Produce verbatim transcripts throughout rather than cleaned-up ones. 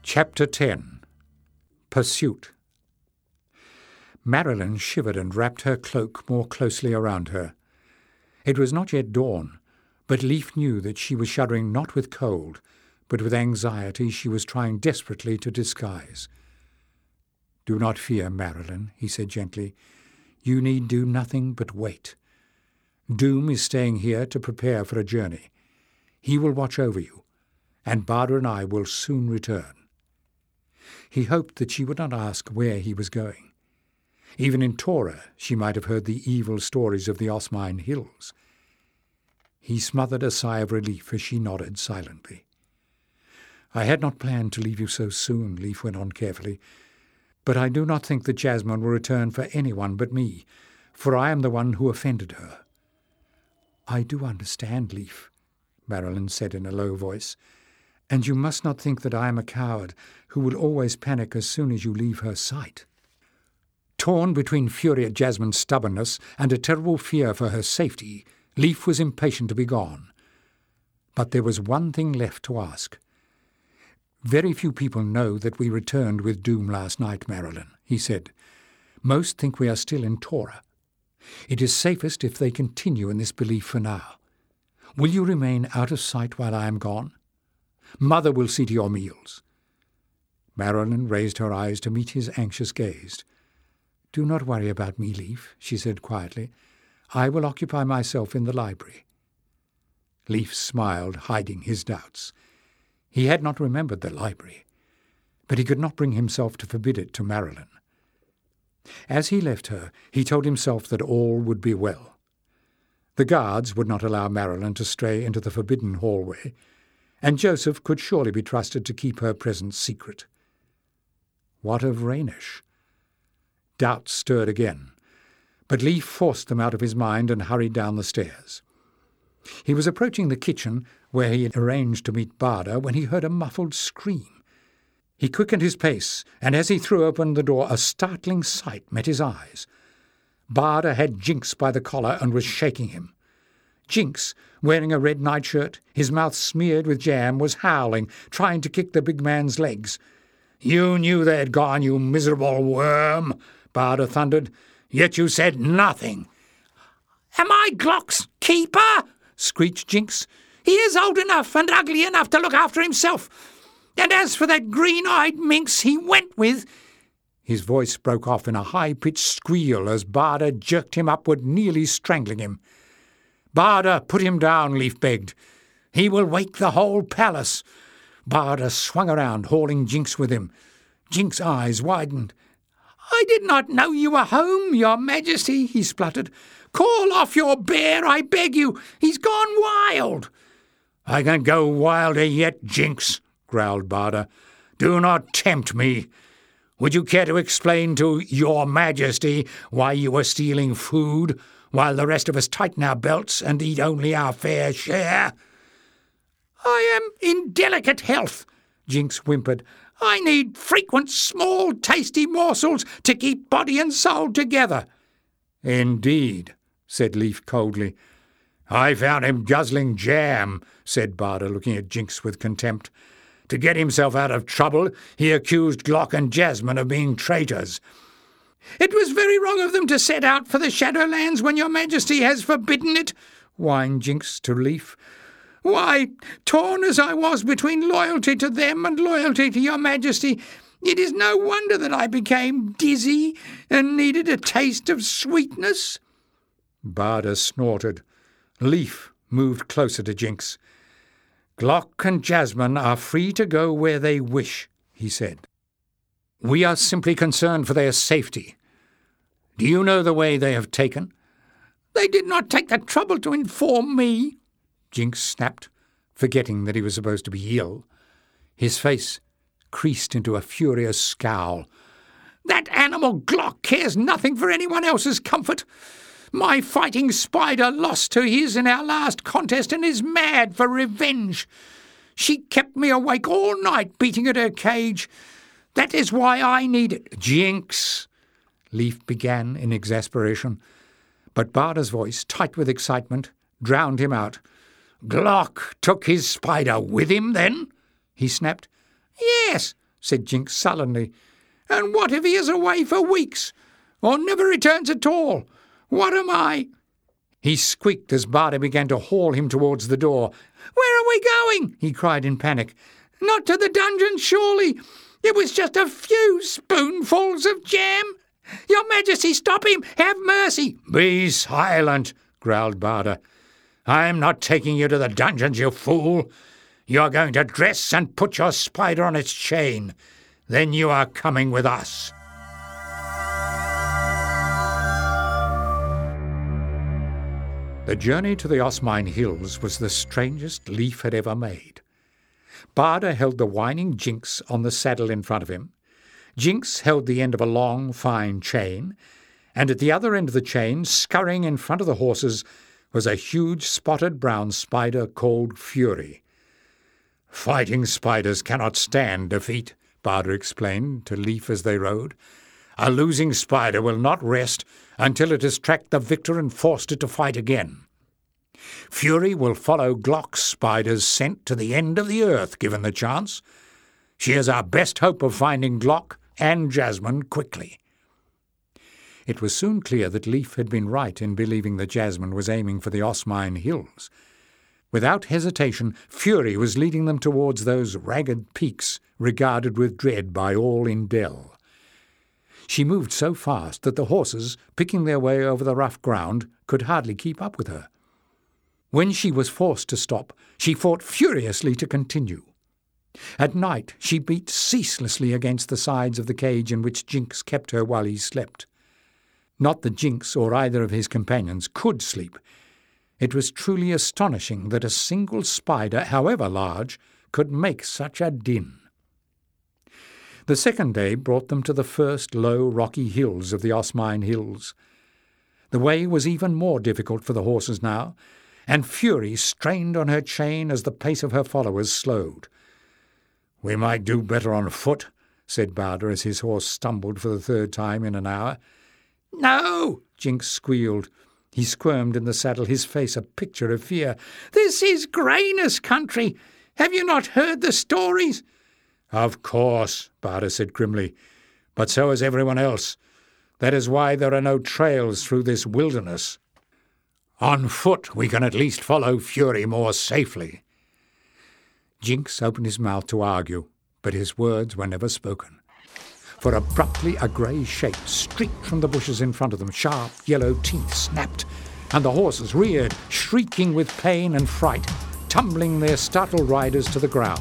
Chapter ten. Pursuit. Marilyn shivered and wrapped her cloak more closely around her. It was not yet dawn, but Leif knew that she was shuddering not with cold, but with anxiety she was trying desperately to disguise. "Do not fear, Marilyn," he said gently. "You need do nothing but wait. Doom is staying here to prepare for a journey. He will watch over you, and Bada and I will soon return." He hoped that she would not ask where he was going. Even in Tora she might have heard the evil stories of the Osmine Hills. He smothered a sigh of relief as she nodded silently. "I had not planned to leave you so soon," Leif went on carefully, "but I do not think that Jasmine will return for anyone but me, for I am the one who offended her." "I do understand, Leif," Marilyn said in a low voice, "and you must not think that I am a coward who will always panic as soon as you leave her sight." Torn between fury at Jasmine's stubbornness and a terrible fear for her safety, Leif was impatient to be gone. But there was one thing left to ask. "Very few people know that we returned with Doom last night, Marilyn," he said. "Most think we are still in Tora. It is safest if they continue in this belief for now. Will you remain out of sight while I am gone? Mother will see to your meals." Marilyn raised her eyes to meet his anxious gaze. "Do not worry about me, Leif," she said quietly. "I will occupy myself in the library." Leif smiled, hiding his doubts. He had not remembered the library, but he could not bring himself to forbid it to Marilyn. As he left her, he told himself that all would be well. The guards would not allow Marilyn to stray into the forbidden hallway, and Joseph could surely be trusted to keep her presence secret. What of Raynish? Doubts stirred again, but Leif forced them out of his mind and hurried down the stairs. He was approaching the kitchen, where he had arranged to meet Bada, when he heard a muffled scream. He quickened his pace, and as he threw open the door, a startling sight met his eyes. Bada had Jinx by the collar and was shaking him. Jinx, wearing a red nightshirt, his mouth smeared with jam, was howling, trying to kick the big man's legs. "You knew they had gone, you miserable worm," Bada thundered, "yet you said nothing." "Am I Glock's keeper?" screeched Jinx. "He is old enough and ugly enough to look after himself. And as for that green-eyed minx he went with—" His voice broke off in a high-pitched squeal as Bada jerked him upward, nearly strangling him. "Bada, put him down," Leif begged. "He will wake the whole palace." Bada swung around, hauling Jinx with him. Jinx's eyes widened. "I did not know you were home, your Majesty," he spluttered. "Call off your bear, I beg you. He's gone wild." "I can go wilder yet, Jinx," growled Bada. "Do not tempt me. Would you care to explain to your Majesty why you were stealing food, while the rest of us tighten our belts and eat only our fair share?" "I am in delicate health," Jinx whimpered. "I need frequent small tasty morsels to keep body and soul together." "Indeed," said Leif coldly. "I found him guzzling jam," said Bada, looking at Jinx with contempt. "To get himself out of trouble, he accused Glock and Jasmine of being traitors." "It was very wrong of them to set out for the Shadowlands when your Majesty has forbidden it," whined Jinx to Leif. "Why, torn as I was between loyalty to them and loyalty to your Majesty, it is no wonder that I became dizzy and needed a taste of sweetness." Bada snorted. Leif moved closer to Jinx. "Glock and Jasmine are free to go where they wish," he said. "We are simply concerned for their safety. Do you know the way they have taken?" "They did not take the trouble to inform me," Jinx snapped, forgetting that he was supposed to be ill. His face creased into a furious scowl. "That animal Glock cares nothing for anyone else's comfort. My fighting spider lost to his in our last contest and is mad for revenge. She kept me awake all night beating at her cage. That is why I need it." "Jinx," Leif began in exasperation, but Bada's voice, tight with excitement, drowned him out. "Glock took his spider with him, then?" he snapped. "Yes," said Jinx sullenly. "And what if he is away for weeks, or never returns at all? What am I?" He squeaked as Barda began to haul him towards the door. "Where are we going?" he cried in panic. "Not to the dungeon, surely? It was just a few spoonfuls of jam. Your Majesty, stop him! Have mercy!" "Be silent," growled Barda. "I'm not taking you to the dungeons, you fool. You're going to dress and put your spider on its chain. Then you are coming with us." The journey to the Osmine Hills was the strangest Leif had ever made. Barda held the whining Jinx on the saddle in front of him. Jinx held the end of a long, fine chain, and at the other end of the chain, scurrying in front of the horses, was a huge spotted brown spider called Fury. "Fighting spiders cannot stand defeat," Barda explained to Leif as they rode. "A losing spider will not rest until it has tracked the victor and forced it to fight again. Fury will follow Glock's spider's scent to the end of the earth, given the chance. She is our best hope of finding Glock and Jasmine quickly." It was soon clear that Leif had been right in believing that Jasmine was aiming for the Osmine Hills. Without hesitation, Fury was leading them towards those ragged peaks regarded with dread by all in Dell. She moved so fast that the horses, picking their way over the rough ground, could hardly keep up with her. When she was forced to stop, she fought furiously to continue. At night she beat ceaselessly against the sides of the cage in which Jinx kept her while he slept. Not that Jinx or either of his companions could sleep. It was truly astonishing that a single spider, however large, could make such a din. The second day brought them to the first low rocky hills of the Osmine Hills. The way was even more difficult for the horses now, and Fury strained on her chain as the pace of her followers slowed. "We might do better on foot," said Barda as his horse stumbled for the third time in an hour. "No!" Jinx squealed. He squirmed in the saddle, his face a picture of fear. "This is Grayness country. Have you not heard the stories?" "Of course," Barda said grimly. "But so has everyone else. That is why there are no trails through this wilderness. On foot we can at least follow Fury more safely." Jinx opened his mouth to argue, but his words were never spoken. For abruptly a grey shape streaked from the bushes in front of them. Sharp yellow teeth snapped, and the horses reared, shrieking with pain and fright, tumbling their startled riders to the ground.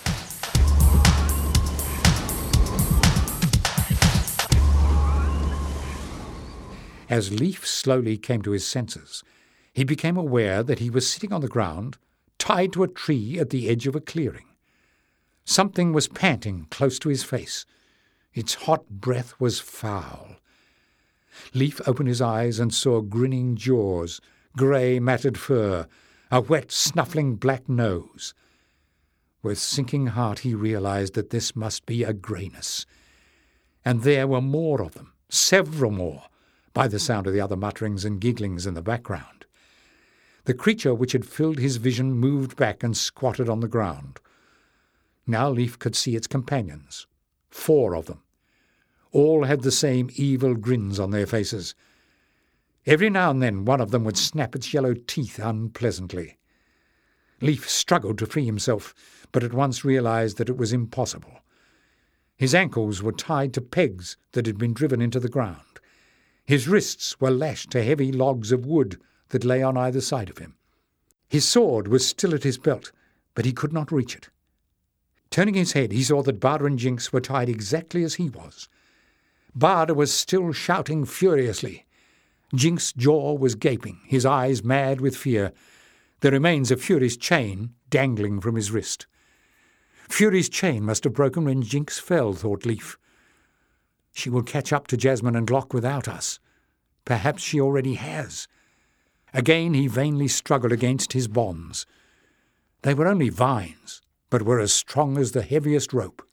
As Leif slowly came to his senses, he became aware that he was sitting on the ground, tied to a tree at the edge of a clearing. Something was panting close to his face. Its hot breath was foul. Leif opened his eyes and saw grinning jaws, grey matted fur, a wet, snuffling black nose. With sinking heart he realized that this must be a Grayness. And there were more of them, several more, by the sound of the other mutterings and gigglings in the background. The creature which had filled his vision moved back and squatted on the ground. Now Leif could see its companions, four of them. All had the same evil grins on their faces. Every now and then one of them would snap its yellow teeth unpleasantly. Leif struggled to free himself, but at once realized that it was impossible. His ankles were tied to pegs that had been driven into the ground. His wrists were lashed to heavy logs of wood that lay on either side of him. His sword was still at his belt, but he could not reach it. Turning his head, he saw that Barda and Jinx were tied exactly as he was. Barda was still shouting furiously. Jinx's jaw was gaping, his eyes mad with fear, the remains of Fury's chain dangling from his wrist. Fury's chain must have broken when Jinx fell, thought Leif. She will catch up to Jasmine and Glock without us. Perhaps she already has. Again he vainly struggled against his bonds. They were only vines, but were as strong as the heaviest rope.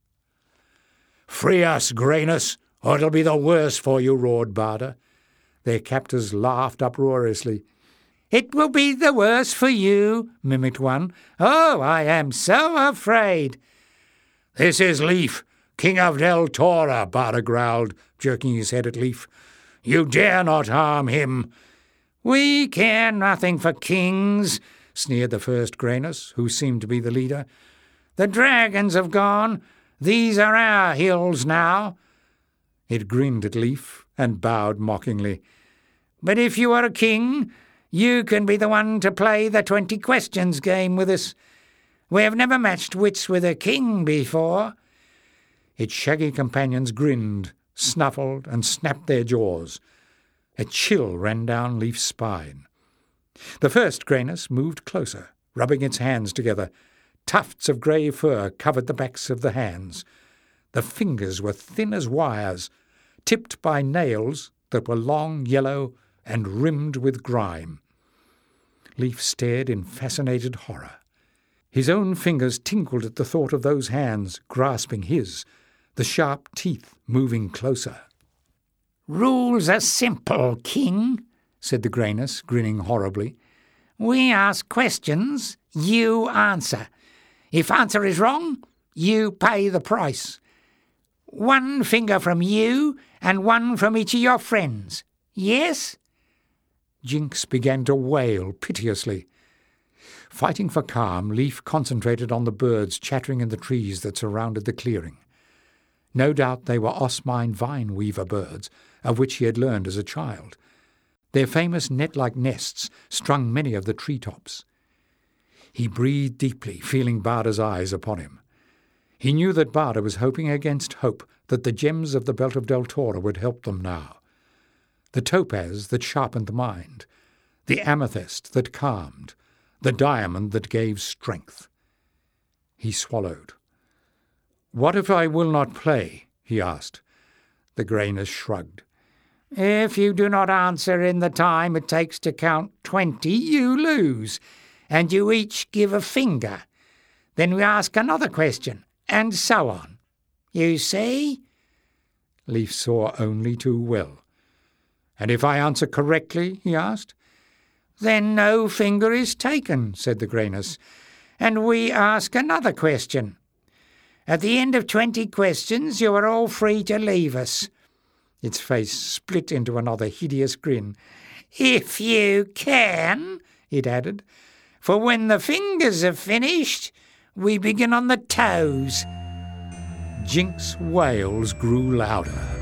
"Free us, Grayness, or it'll be the worse for you," roared Barda. Their captors laughed uproariously. "It will be the worse for you," mimicked one. "Oh, I am so afraid." "This is Leif, King of Deltora," Barda growled, jerking his head at Leif. "You dare not harm him." "We care nothing for kings," sneered the first Graynus, who seemed to be the leader. "The dragons have gone. These are our hills now." It grinned at Leif and bowed mockingly. "But if you are a king, you can be the one to play the twenty questions game with us. We have never matched wits with a king before." Its shaggy companions grinned, snuffled, and snapped their jaws. A chill ran down Leif's spine. The first Graynus moved closer, rubbing its hands together. Tufts of grey fur covered the backs of the hands. The fingers were thin as wires, tipped by nails that were long, yellow, and rimmed with grime. Leif stared in fascinated horror. His own fingers tingled at the thought of those hands grasping his, the sharp teeth moving closer. "Rules are simple, King," said the Graynus, grinning horribly. "We ask questions, you answer. If answer is wrong, you pay the price. One finger from you and one from each of your friends. Yes?" Jinx began to wail piteously. Fighting for calm, Leif concentrated on the birds chattering in the trees that surrounded the clearing. No doubt they were Osmine vine-weaver birds, of which he had learned as a child. Their famous net-like nests strung many of the tree-tops. He breathed deeply, feeling Barda's eyes upon him. He knew that Barda was hoping against hope that the gems of the belt of Deltora would help them now. The topaz that sharpened the mind, the amethyst that calmed, the diamond that gave strength. He swallowed. "What if I will not play?" he asked. The Graynus shrugged. "If you do not answer in the time it takes to count twenty, you lose, and you each give a finger. Then we ask another question, and so on. You see?" Leif saw only too well. "And if I answer correctly?" he asked. "Then no finger is taken," said the Graynus, "and we ask another question. At the end of twenty questions you are all free to leave us." Its face split into another hideous grin. "If you can," it added, "for when the fingers are finished, we begin on the toes." Jinx's wails grew louder.